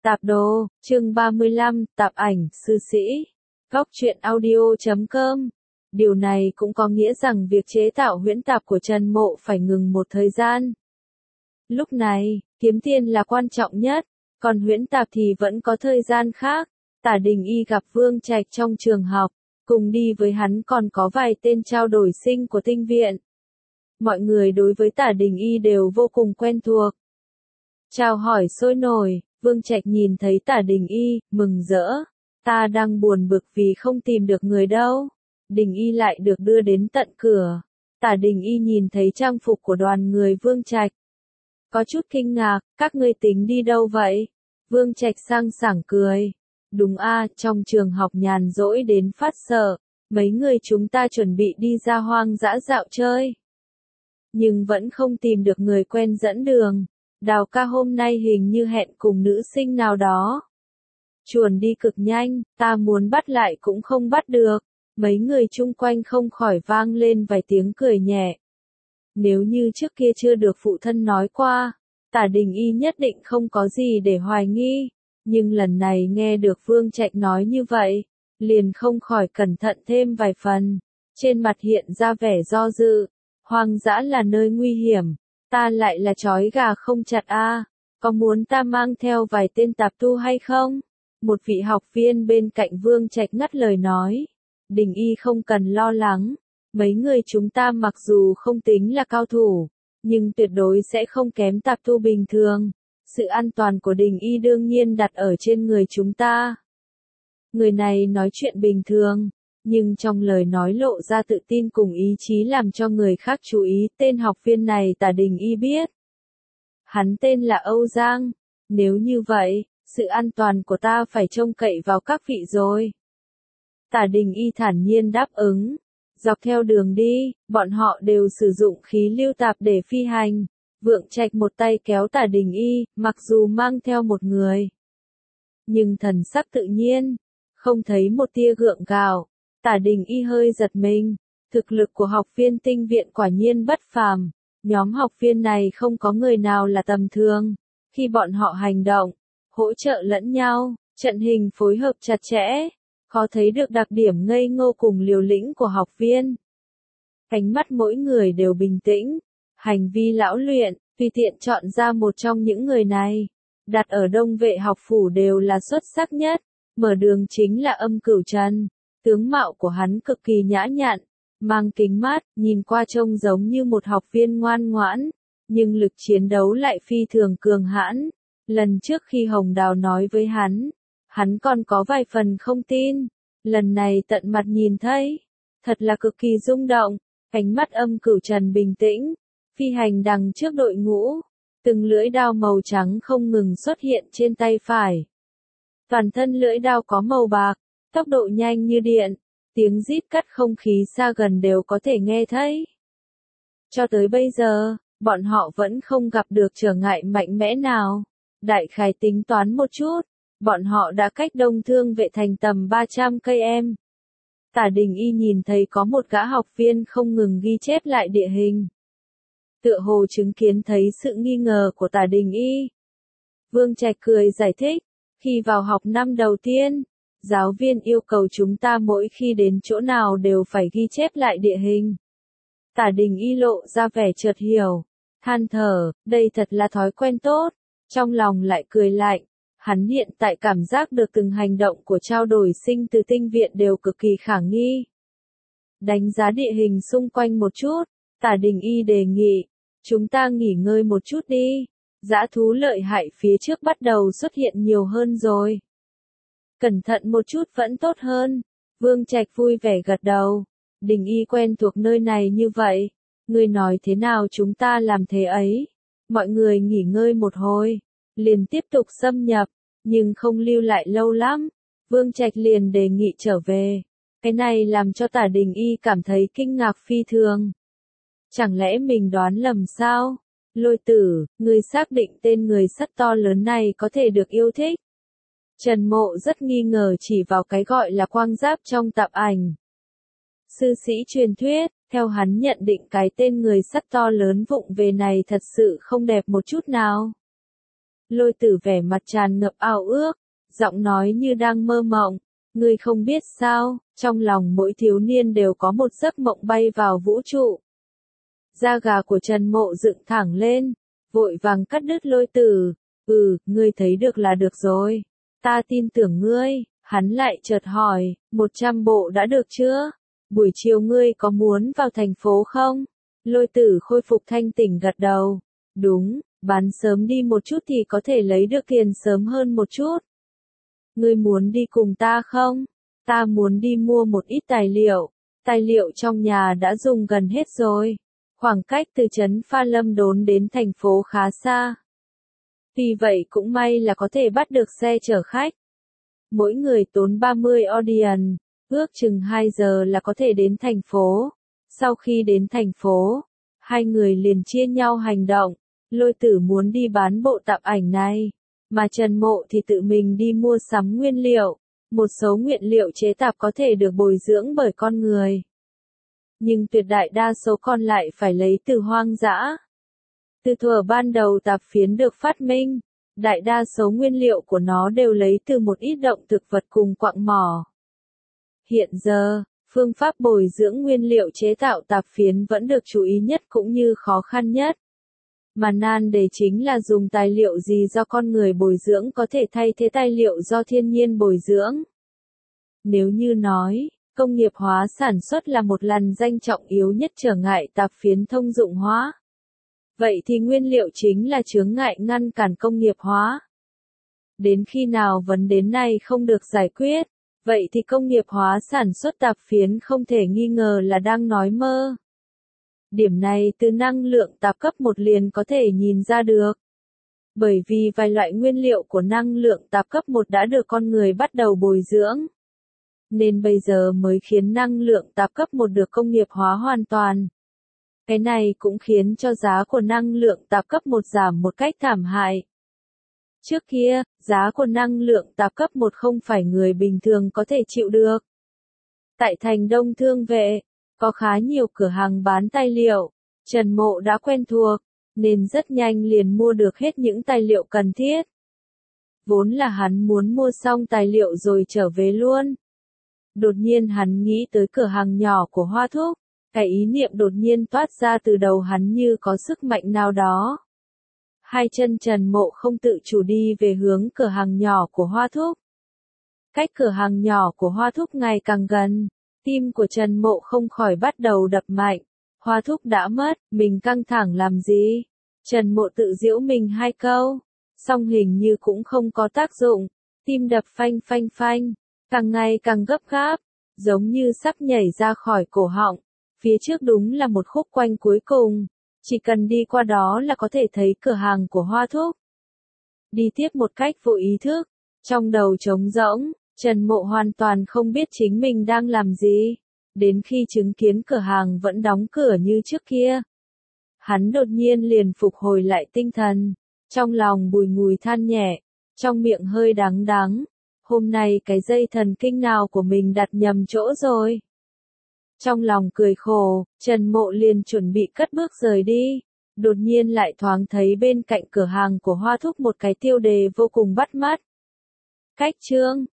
Tạp đồ, chương 35, tạp ảnh, sư sĩ. Góc truyện audio.com. Điều này cũng có nghĩa rằng việc chế tạo huyễn tạp của Trần Mộ phải ngừng một thời gian. Lúc này, kiếm tiền là quan trọng nhất, còn huyễn tạp thì vẫn có thời gian khác. Tả Đình Y gặp Vương Trạch trong trường học, cùng đi với hắn còn có vài tên trao đổi sinh của tinh viện. Mọi người đối với Tả Đình Y đều vô cùng quen thuộc. Chào hỏi sôi nổi, Vương Trạch nhìn thấy Tả Đình Y, mừng rỡ. Ta đang buồn bực vì không tìm được người đâu. Đình Y lại được đưa đến tận cửa. Tả Đình Y nhìn thấy trang phục của đoàn người Vương Trạch. Có chút kinh ngạc, các ngươi tính đi đâu vậy? Vương Trạch sang sảng cười. Đúng trong trường học nhàn rỗi đến phát sợ, mấy người chúng ta chuẩn bị đi ra hoang dã dạo chơi. Nhưng vẫn không tìm được người quen dẫn đường. Đào ca hôm nay hình như hẹn cùng nữ sinh nào đó. Chuồn đi cực nhanh, ta muốn bắt lại cũng không bắt được. Mấy người chung quanh không khỏi vang lên vài tiếng cười nhẹ. Nếu như trước kia chưa được phụ thân nói qua, Tả Đình Y nhất định không có gì để hoài nghi. Nhưng lần này nghe được Vương Trạch nói như vậy, liền không khỏi cẩn thận thêm vài phần. Trên mặt hiện ra vẻ do dự. Hoang dã là nơi nguy hiểm. Ta lại là chói gà không chặt có muốn ta mang theo vài tên tạp tu hay không? Một vị học viên bên cạnh Vương Trạch ngắt lời nói. Đình Y không cần lo lắng, mấy người chúng ta mặc dù không tính là cao thủ, nhưng tuyệt đối sẽ không kém tạp tu bình thường. Sự an toàn của Đình Y đương nhiên đặt ở trên người chúng ta. Người này nói chuyện bình thường, nhưng trong lời nói lộ ra tự tin cùng ý chí làm cho người khác chú ý. Tên học viên này Tả Đình Y biết. Hắn tên là Âu Giang. Nếu như vậy, sự an toàn của ta phải trông cậy vào các vị rồi. Tả Đình Y thản nhiên đáp ứng. Dọc theo đường đi, bọn họ đều sử dụng khí lưu tạp để phi hành. Vương Trạch một tay kéo Tả Đình Y, mặc dù mang theo một người, nhưng thần sắc tự nhiên, không thấy một tia gượng gạo. Tả Đình Y hơi giật mình, thực lực của học viên tinh viện quả nhiên bất phàm. Nhóm học viên này không có người nào là tầm thường. Khi bọn họ hành động, hỗ trợ lẫn nhau, trận hình phối hợp chặt chẽ, khó thấy được đặc điểm ngây ngô cùng liều lĩnh của học viên. Ánh mắt mỗi người đều bình tĩnh, hành vi lão luyện, tùy tiện chọn ra một trong những người này. Đặt ở Đông Vệ học phủ đều là xuất sắc nhất. Mở đường chính là Âm Cửu Trần. Tướng mạo của hắn cực kỳ nhã nhặn, mang kính mát, nhìn qua trông giống như một học viên ngoan ngoãn, nhưng lực chiến đấu lại phi thường cường hãn. Lần trước khi Hồng Đào nói với hắn còn có vài phần không tin. Lần này tận mặt nhìn thấy, thật là cực kỳ rung động. Ánh mắt Âm Cửu Trần bình tĩnh, phi hành đằng trước đội ngũ, từng lưỡi đao màu trắng không ngừng xuất hiện trên tay phải. Toàn thân lưỡi đao có màu bạc, tốc độ nhanh như điện, tiếng rít cắt không khí xa gần đều có thể nghe thấy. Cho tới bây giờ, bọn họ vẫn không gặp được trở ngại mạnh mẽ nào. Đại khái tính toán một chút, bọn họ đã cách Đông Thương Vệ thành tầm 300 cây em. Tả Đình Y nhìn thấy có một gã học viên không ngừng ghi chép lại địa hình. Tựa hồ chứng kiến thấy sự nghi ngờ của Tả Đình Y. Vương Trạch cười giải thích, khi vào học năm đầu tiên, giáo viên yêu cầu chúng ta mỗi khi đến chỗ nào đều phải ghi chép lại địa hình. Tả Đình Y lộ ra vẻ chợt hiểu, than thở, đây thật là thói quen tốt, trong lòng lại cười lạnh. Hắn hiện tại cảm giác được từng hành động của trao đổi sinh từ tinh viện đều cực kỳ khả nghi. Đánh giá địa hình xung quanh một chút, Tả Đình Y đề nghị, chúng ta nghỉ ngơi một chút đi. Dã thú lợi hại phía trước bắt đầu xuất hiện nhiều hơn rồi. Cẩn thận một chút vẫn tốt hơn. Vương Trạch vui vẻ gật đầu. Đình Y quen thuộc nơi này như vậy. Ngươi nói thế nào chúng ta làm thế ấy. Mọi người nghỉ ngơi một hồi, liền tiếp tục xâm nhập, nhưng không lưu lại lâu lắm. Vương Trạch liền đề nghị trở về. Cái này làm cho Tả Đình Y cảm thấy kinh ngạc phi thường. Chẳng lẽ mình đoán lầm sao? Lôi Tử, ngươi xác định tên người sắt to lớn này có thể được yêu thích. Trần Mộ rất nghi ngờ chỉ vào cái gọi là quang giáp trong tạp ảnh. Sư sĩ truyền thuyết, theo hắn nhận định cái tên người sắt to lớn vụng về này thật sự không đẹp một chút nào. Lôi Tử vẻ mặt tràn ngập ao ước, giọng nói như đang mơ mộng. Ngươi không biết sao, trong lòng mỗi thiếu niên đều có một giấc mộng bay vào vũ trụ. Da gà của Trần Mộ dựng thẳng lên, vội vàng cắt đứt Lôi Tử. Ngươi thấy được là được rồi. Ta tin tưởng ngươi. Hắn lại chợt hỏi, 100 bộ đã được chưa? Buổi chiều ngươi có muốn vào thành phố không? Lôi Tử khôi phục thanh tỉnh gật đầu. Đúng, bán sớm đi một chút thì có thể lấy được tiền sớm hơn một chút. Ngươi muốn đi cùng ta không? Ta muốn đi mua một ít tài liệu. Tài liệu trong nhà đã dùng gần hết rồi. Khoảng cách từ trấn Pha Lâm Đốn đến thành phố khá xa. Vì vậy cũng may là có thể bắt được xe chở khách. Mỗi người tốn 30 Odian, ước chừng 2 giờ là có thể đến thành phố. Sau khi đến thành phố, hai người liền chia nhau hành động. Lôi Tử muốn đi bán bộ tạp ảnh này, mà Trần Mộ thì tự mình đi mua sắm nguyên liệu. Một số nguyên liệu chế tạp có thể được bồi dưỡng bởi con người, nhưng tuyệt đại đa số còn lại phải lấy từ hoang dã. Từ thuở ban đầu tạp phiến được phát minh, đại đa số nguyên liệu của nó đều lấy từ một ít động thực vật cùng quặng mỏ. Hiện giờ, phương pháp bồi dưỡng nguyên liệu chế tạo tạp phiến vẫn được chú ý nhất cũng như khó khăn nhất. Mà nan đề chính là dùng tài liệu gì do con người bồi dưỡng có thể thay thế tài liệu do thiên nhiên bồi dưỡng. Nếu như nói, công nghiệp hóa sản xuất là một làn danh trọng yếu nhất trở ngại tạp phiến thông dụng hóa. Vậy thì nguyên liệu chính là chướng ngại ngăn cản công nghiệp hóa. Đến khi nào vấn đề này không được giải quyết, vậy thì công nghiệp hóa sản xuất tạp phiến không thể nghi ngờ là đang nói mơ. Điểm này từ năng lượng tạp cấp 1 liền có thể nhìn ra được. Bởi vì vài loại nguyên liệu của năng lượng tạp cấp 1 đã được con người bắt đầu bồi dưỡng. Nên bây giờ mới khiến năng lượng tạp cấp 1 được công nghiệp hóa hoàn toàn. Cái này cũng khiến cho giá của năng lượng tạp cấp 1 giảm một cách thảm hại. Trước kia, giá của năng lượng tạp cấp 1 không phải người bình thường có thể chịu được. Tại thành Đông Thương Vệ, có khá nhiều cửa hàng bán tài liệu, Trần Mộ đã quen thuộc, nên rất nhanh liền mua được hết những tài liệu cần thiết. Vốn là hắn muốn mua xong tài liệu rồi trở về luôn. Đột nhiên hắn nghĩ tới cửa hàng nhỏ của Hoa Thúc, cái ý niệm đột nhiên toát ra từ đầu hắn như có sức mạnh nào đó. Hai chân Trần Mộ không tự chủ đi về hướng cửa hàng nhỏ của Hoa Thúc. Cách cửa hàng nhỏ của Hoa Thúc ngày càng gần, tim của Trần Mộ không khỏi bắt đầu đập mạnh. Hoa Thúc đã mất, mình căng thẳng làm gì? Trần Mộ tự giễu mình hai câu, song hình như cũng không có tác dụng, tim đập phanh phanh phanh, càng ngày càng gấp gáp, giống như sắp nhảy ra khỏi cổ họng. Phía trước đúng là một khúc quanh cuối cùng, chỉ cần đi qua đó là có thể thấy cửa hàng của Hoa Thúc. Đi tiếp một cách vô ý thức, trong đầu trống rỗng, Trần Mộ hoàn toàn không biết chính mình đang làm gì, đến khi chứng kiến cửa hàng vẫn đóng cửa như trước kia. Hắn đột nhiên liền phục hồi lại tinh thần, trong lòng bùi ngùi than nhẹ, trong miệng hơi đắng đắng. Hôm nay cái dây thần kinh nào của mình đặt nhầm chỗ rồi. Trong lòng cười khổ, Trần Mộ liền chuẩn bị cất bước rời đi. Đột nhiên lại thoáng thấy bên cạnh cửa hàng của Hoa Thúc một cái tiêu đề vô cùng bắt mắt. Cách chương